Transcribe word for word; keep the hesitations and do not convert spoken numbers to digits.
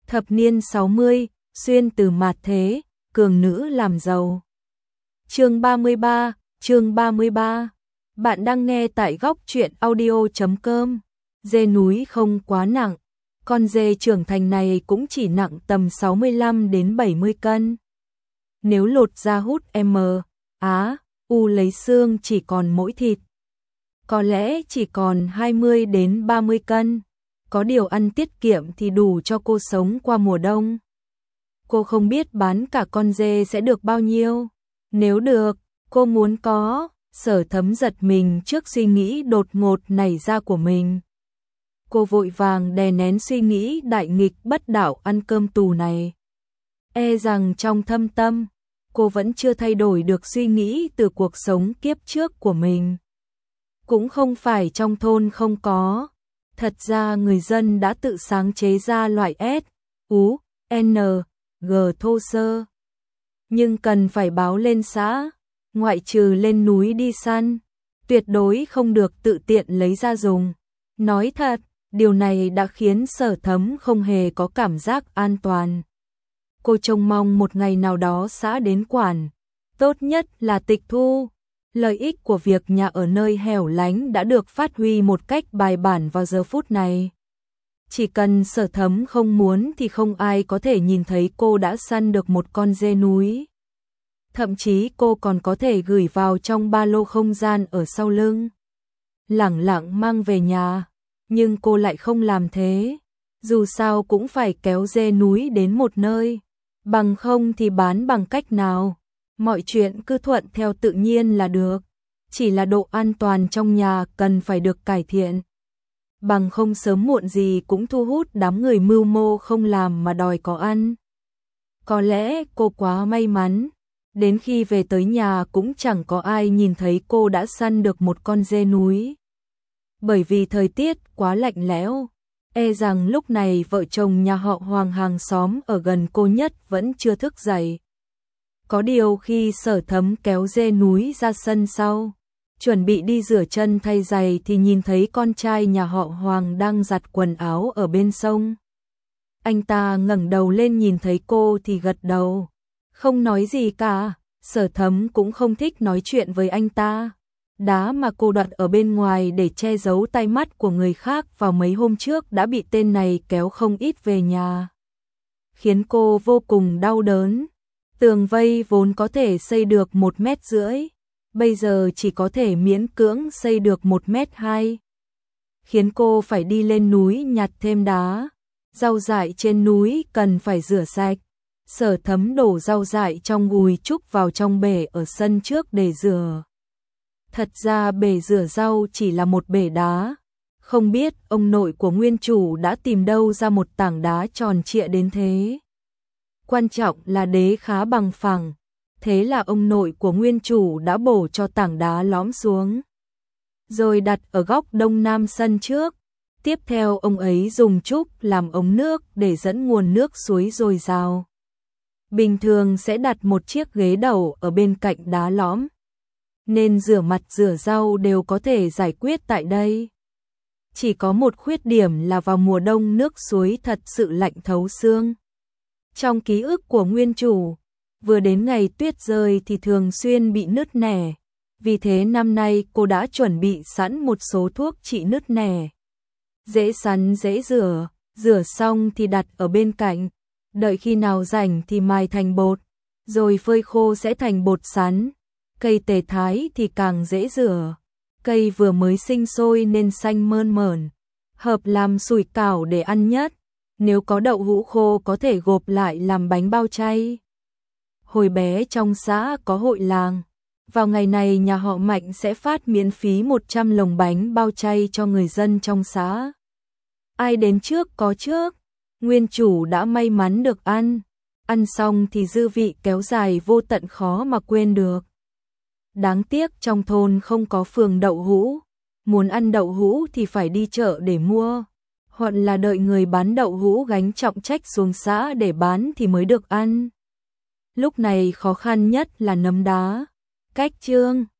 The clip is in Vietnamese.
Thập niên sáu mươi, xuyên từ mạt thế, cường nữ làm giàu. Chương ba mươi ba, chương ba mươi ba. Bạn đang nghe tại góc truyện audio chấm com. Dê núi không quá nặng, con dê trưởng thành này cũng chỉ nặng tầm sáu mươi lăm đến bảy mươi cân. Nếu lột ra hút M, Á, U lấy xương chỉ còn mỗi thịt, có lẽ chỉ còn hai mươi đến ba mươi cân. Có điều ăn tiết kiệm thì đủ cho cô sống qua mùa đông. Cô không biết bán cả con dê sẽ được bao nhiêu. Nếu được, cô muốn có. Sở Thấm giật mình trước suy nghĩ đột ngột nảy ra của mình. Cô vội vàng đè nén suy nghĩ đại nghịch bất đạo ăn cơm tù này. E rằng trong thâm tâm, cô vẫn chưa thay đổi được suy nghĩ từ cuộc sống kiếp trước của mình. Cũng không phải trong thôn không có. Thật ra người dân đã tự sáng chế ra loại S, U, N, G thô sơ. Nhưng cần phải báo lên xã, ngoại trừ lên núi đi săn, tuyệt đối không được tự tiện lấy ra dùng. Nói thật, điều này đã khiến Sở Thấm không hề có cảm giác an toàn. Cô trông mong một ngày nào đó xã đến quản, tốt nhất là tịch thu. Lợi ích của việc nhà ở nơi hẻo lánh đã được phát huy một cách bài bản vào giờ phút này. Chỉ cần Sở Thấm không muốn thì không ai có thể nhìn thấy cô đã săn được một con dê núi. Thậm chí cô còn có thể gửi vào trong ba lô không gian ở sau lưng, lẳng lặng mang về nhà. Nhưng cô lại không làm thế. Dù sao cũng phải kéo dê núi đến một nơi, bằng không thì bán bằng cách nào. Mọi chuyện cứ thuận theo tự nhiên là được. Chỉ là độ an toàn trong nhà cần phải được cải thiện. Bằng không sớm muộn gì cũng thu hút đám người mưu mô không làm mà đòi có ăn. Có lẽ cô quá may mắn. Đến khi về tới nhà cũng chẳng có ai nhìn thấy cô đã săn được một con dê núi. Bởi vì thời tiết quá lạnh lẽo, e rằng lúc này vợ chồng nhà họ Hoàng hàng xóm ở gần cô nhất vẫn chưa thức dậy. Có điều khi Sở Thấm kéo dê núi ra sân sau, chuẩn bị đi rửa chân thay giày thì nhìn thấy con trai nhà họ Hoàng đang giặt quần áo ở bên sông. Anh ta ngẩng đầu lên nhìn thấy cô thì gật đầu, không nói gì cả. Sở Thấm cũng không thích nói chuyện với anh ta. Đá mà cô đặt ở bên ngoài để che giấu tai mắt của người khác vào mấy hôm trước đã bị tên này kéo không ít về nhà, khiến cô vô cùng đau đớn. Tường vây vốn có thể xây được một mét rưỡi, bây giờ chỉ có thể miễn cưỡng xây được một mét hai, khiến cô phải đi lên núi nhặt thêm đá. Rau dại trên núi cần phải rửa sạch. Sở Thấm đổ rau dại trong gùi trúc vào trong bể ở sân trước để rửa. Thật ra bể rửa rau chỉ là một bể đá. Không biết ông nội của nguyên chủ đã tìm đâu ra một tảng đá tròn trịa đến thế. Quan trọng là đế khá bằng phẳng. Thế là ông nội của nguyên chủ đã bổ cho tảng đá lõm xuống, rồi đặt ở góc đông nam sân trước. Tiếp theo ông ấy dùng trúc làm ống nước để dẫn nguồn nước suối dồi dào. Bình thường sẽ đặt một chiếc ghế đầu ở bên cạnh đá lõm, nên rửa mặt rửa rau đều có thể giải quyết tại đây. Chỉ có một khuyết điểm là vào mùa đông nước suối thật sự lạnh thấu xương. Trong ký ức của nguyên chủ, vừa đến ngày tuyết rơi thì thường xuyên bị nứt nẻ. Vì thế năm nay cô đã chuẩn bị sẵn một số thuốc trị nứt nẻ. Dễ sắn dễ rửa, rửa xong thì đặt ở bên cạnh. Đợi khi nào rảnh thì mài thành bột, rồi phơi khô sẽ thành bột sắn. Cây tề thái thì càng dễ rửa. Cây vừa mới sinh sôi nên xanh mơn mởn, hợp làm sủi cảo để ăn nhất. Nếu có đậu hũ khô có thể gộp lại làm bánh bao chay. Hồi bé trong xã có hội làng, vào ngày này nhà họ Mạnh sẽ phát miễn phí một trăm lồng bánh bao chay cho người dân trong xã. Ai đến trước có trước. Nguyên chủ đã may mắn được ăn. Ăn xong thì dư vị kéo dài vô tận khó mà quên được. Đáng tiếc trong thôn không có phường đậu hũ. Muốn ăn đậu hũ thì phải đi chợ để mua, hoặc là đợi người bán đậu hũ gánh trọng trách xuống xã để bán thì mới được ăn. Lúc này khó khăn nhất là nấm đá. Cách chương